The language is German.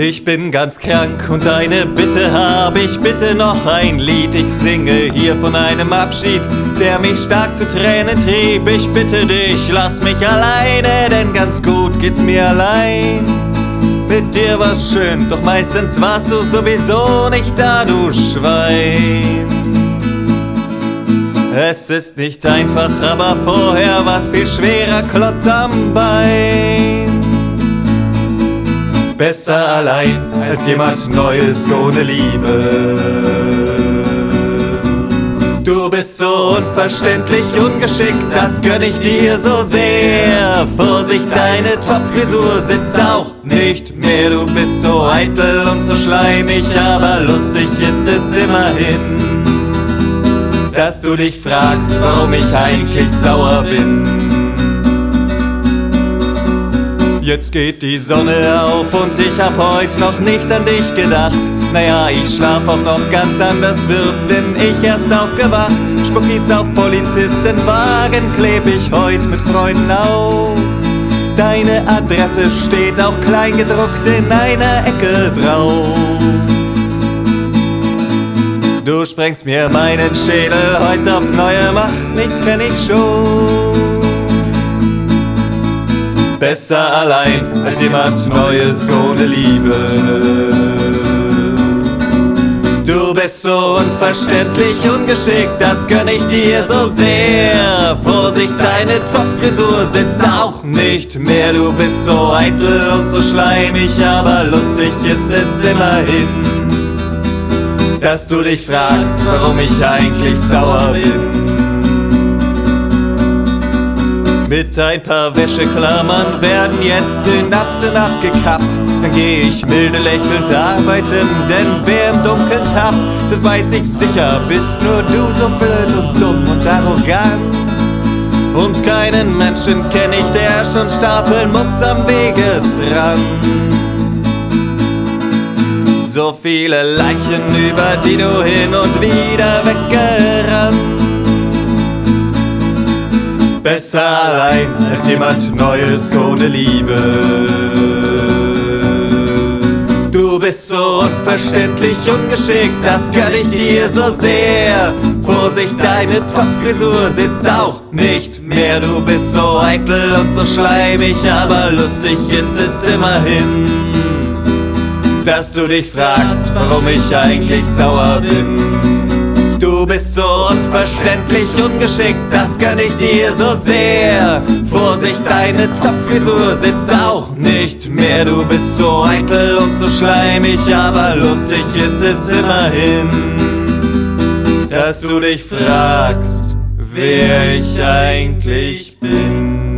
Ich bin ganz krank und eine Bitte hab ich, bitte noch ein Lied. Ich singe hier von einem Abschied, der mich stark zu Tränen trieb. Ich bitte dich, lass mich alleine, denn ganz gut geht's mir allein. Mit dir war's schön, doch meistens warst du sowieso nicht da, du Schwein. Es ist nicht einfach, aber vorher war's viel schwerer, Klotz am Bein. Besser allein als jemand Neues ohne Liebe. Du bist so unverständlich ungeschickt, das gönn ich dir so sehr. Vorsicht, deine Topfrisur sitzt auch nicht mehr. Du bist so eitel und so schleimig, aber lustig ist es immerhin, dass du dich fragst, warum ich eigentlich sauer bin. Jetzt geht die Sonne auf und ich hab heut noch nicht an dich gedacht. Naja, ich schlaf auch noch ganz anders, wird's, bin ich erst aufgewacht. Spuckis auf Polizistenwagen kleb ich heut mit Freunden auf. Deine Adresse steht auch klein gedruckt in einer Ecke drauf. Du sprengst mir meinen Schädel heut aufs Neue, macht nichts, kenn ich schon. Besser allein als jemand Neues ohne Liebe. Du bist so unverständlich ungeschickt, das gönn ich dir so sehr. Vorsicht, deine Topfrisur sitzt auch nicht mehr. Du bist so eitel und so schleimig, aber lustig ist es immerhin, dass du dich fragst, warum ich eigentlich sauer bin. Mit ein paar Wäscheklammern werden jetzt Synapsen abgekappt. Dann geh ich milde lächelnd arbeiten, denn wer im Dunkeln tappt, das weiß ich sicher, bist nur du so blöd und dumm und arrogant. Und keinen Menschen kenn ich, der schon stapeln muss am Wegesrand. So viele Leichen, über die du hin und wieder weggerannt. Besser allein als jemand Neues ohne Liebe. Du bist so unverständlich ungeschickt, das gönn ich dir so sehr. Vorsicht, deine Topfrisur sitzt auch nicht mehr. Du bist so eitel und so schleimig, aber lustig ist es immerhin, dass du dich fragst, warum ich eigentlich sauer bin. Du bist so unverständlich ungeschickt, das gönn ich dir so sehr. Vorsicht, deine Topfrisur sitzt auch nicht mehr. Du bist so eitel und so schleimig, aber lustig ist es immerhin, dass du dich fragst, wer ich eigentlich bin.